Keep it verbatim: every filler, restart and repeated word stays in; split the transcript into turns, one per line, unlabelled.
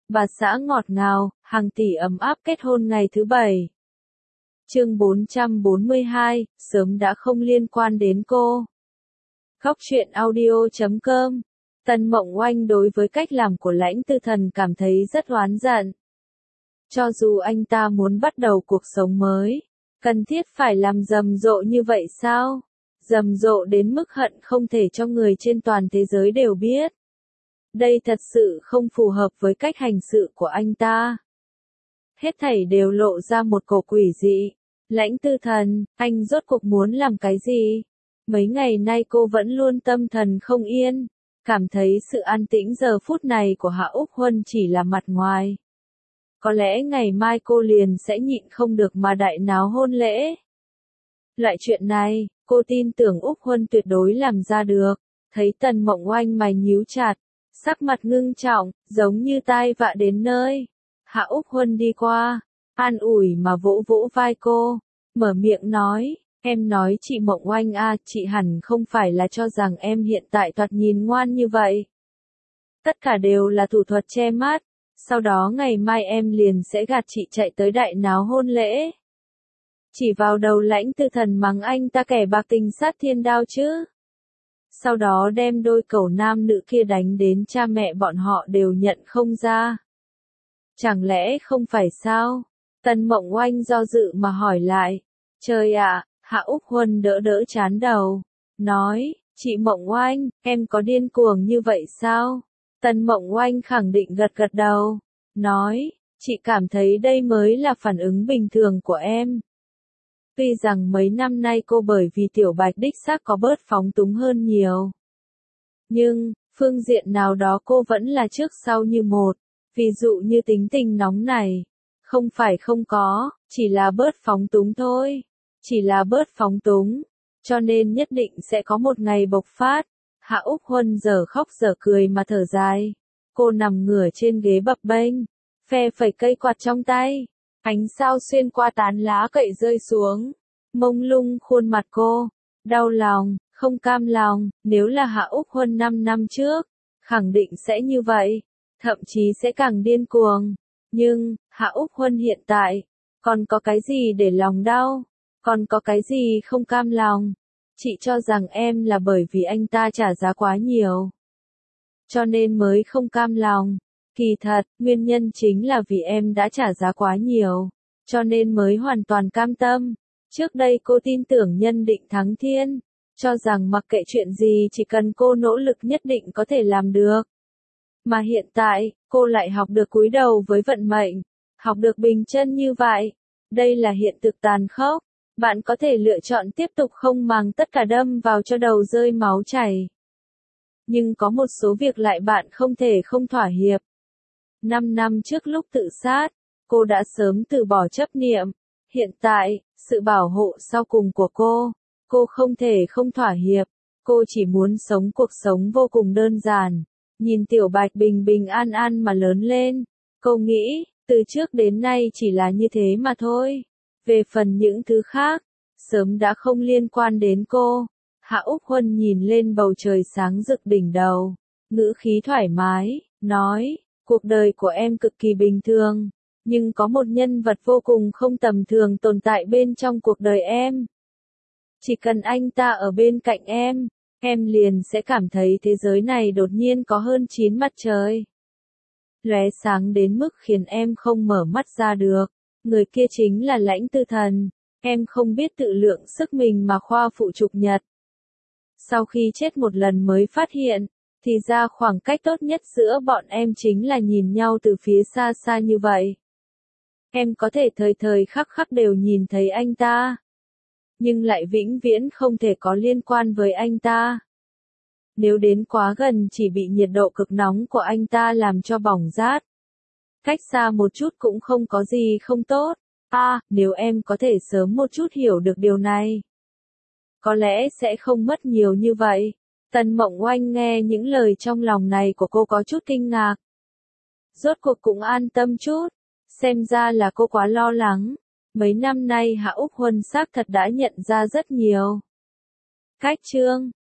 bà xã ngọt ngào, hàng tỷ ấm áp kết hôn ngày thứ bảy. Chương bốn trăm bốn mươi hai, sớm đã không liên quan đến cô. Góc truyện audio chấm com. Tần Mộng Oanh đối với cách làm của Lãnh Tư Thần cảm thấy rất oán giận. Cho dù anh ta muốn bắt đầu cuộc sống mới, cần thiết phải làm rầm rộ như vậy sao? Rầm rộ đến mức hận không thể cho người trên toàn thế giới đều biết. Đây thật sự không phù hợp với cách hành sự của anh ta. Hết thảy đều lộ ra một cổ quỷ dị. Lãnh Tư Thần, anh rốt cuộc muốn làm cái gì? Mấy ngày nay cô vẫn luôn tâm thần không yên, cảm thấy sự an tĩnh giờ phút này của Hạ Úc Huân chỉ là mặt ngoài. Có lẽ ngày mai cô liền sẽ nhịn không được mà đại náo hôn lễ. Loại chuyện này, cô tin tưởng Úc Huân tuyệt đối làm ra được. Thấy Tần Mộng Oanh mày nhíu chặt, sắc mặt ngưng trọng, giống như tai vạ đến nơi. Hạ Úc Huân đi qua, an ủi mà vỗ vỗ vai cô, mở miệng nói, em nói chị Mộng Oanh à, chị hẳn không phải là cho rằng em hiện tại thoạt nhìn ngoan như vậy. Tất cả đều là thủ thuật che mắt, sau đó ngày mai em liền sẽ gạt chị chạy tới đại náo hôn lễ. Chỉ vào đầu Lãnh Tư Thần mắng anh ta kẻ bạc tình sát thiên đao chứ. Sau đó đem đôi cẩu nam nữ kia đánh đến cha mẹ bọn họ đều nhận không ra. Chẳng lẽ không phải sao? Tần Mộng Oanh do dự mà hỏi lại. Trời ạ, Hạ Úc Huân đỡ đỡ chán đầu. Nói, chị Mộng Oanh, em có điên cuồng như vậy sao? Tần Mộng Oanh khẳng định gật gật đầu. Nói, chị cảm thấy đây mới là phản ứng bình thường của em. Tuy rằng mấy năm nay cô bởi vì Tiểu Bạch đích xác có bớt phóng túng hơn nhiều. Nhưng, phương diện nào đó cô vẫn là trước sau như một. Ví dụ như tính tình nóng này. Không phải không có, chỉ là bớt phóng túng thôi. Chỉ là bớt phóng túng. Cho nên nhất định sẽ có một ngày bộc phát. Hạ Úc Huân giờ khóc giờ cười mà thở dài. Cô nằm ngửa trên ghế bập bênh. Phe phẩy cây quạt trong tay. Ánh sao xuyên qua tán lá cậy rơi xuống. Mông lung khuôn mặt cô. Đau lòng, không cam lòng. Nếu là Hạ Úc Huân năm năm trước, khẳng định sẽ như vậy. Thậm chí sẽ càng điên cuồng. Nhưng, Hạ Úc Huân hiện tại, còn có cái gì để lòng đau? Còn có cái gì không cam lòng? Chị cho rằng em là bởi vì anh ta trả giá quá nhiều. Cho nên mới không cam lòng. Kỳ thật, nguyên nhân chính là vì em đã trả giá quá nhiều. Cho nên mới hoàn toàn cam tâm. Trước đây cô tin tưởng nhân định thắng thiên. Cho rằng mặc kệ chuyện gì chỉ cần cô nỗ lực nhất định có thể làm được. Mà hiện tại, cô lại học được cúi đầu với vận mệnh. Học được bình chân như vậy. Đây là hiện thực tàn khốc. Bạn có thể lựa chọn tiếp tục không màng tất cả đâm vào cho đầu rơi máu chảy. Nhưng có một số việc lại bạn không thể không thỏa hiệp. Năm năm trước lúc tự sát, cô đã sớm từ bỏ chấp niệm. Hiện tại, sự bảo hộ sau cùng của cô, cô không thể không thỏa hiệp. Cô chỉ muốn sống cuộc sống vô cùng đơn giản. Nhìn Tiểu Bạch bình bình an an mà lớn lên. Cô nghĩ, từ trước đến nay chỉ là như thế mà thôi. Về phần những thứ khác, sớm đã không liên quan đến cô. Hạ Úc Huân nhìn lên bầu trời sáng rực đỉnh đầu. Ngữ khí thoải mái, nói, cuộc đời của em cực kỳ bình thường. Nhưng có một nhân vật vô cùng không tầm thường tồn tại bên trong cuộc đời em. Chỉ cần anh ta ở bên cạnh em, em liền sẽ cảm thấy thế giới này đột nhiên có hơn chín mặt trời. Lóe sáng đến mức khiến em không mở mắt ra được. Người kia chính là Lãnh Tư Thần. Em không biết tự lượng sức mình mà khoa phụ trục nhật. Sau khi chết một lần mới phát hiện, thì ra khoảng cách tốt nhất giữa bọn em chính là nhìn nhau từ phía xa xa như vậy. Em có thể thời thời khắc khắc đều nhìn thấy anh ta. Nhưng lại vĩnh viễn không thể có liên quan với anh ta. Nếu đến quá gần chỉ bị nhiệt độ cực nóng của anh ta làm cho bỏng rát. Cách xa một chút cũng không có gì không tốt. À, nếu em có thể sớm một chút hiểu được điều này. Có lẽ sẽ không mất nhiều như vậy. Tần Mộng Oanh nghe những lời trong lòng này của cô có chút kinh ngạc. Rốt cuộc cũng an tâm chút. Xem ra là cô quá lo lắng. Mấy năm nay Hạ Úc Huân xác thật đã nhận ra rất nhiều. Cách chương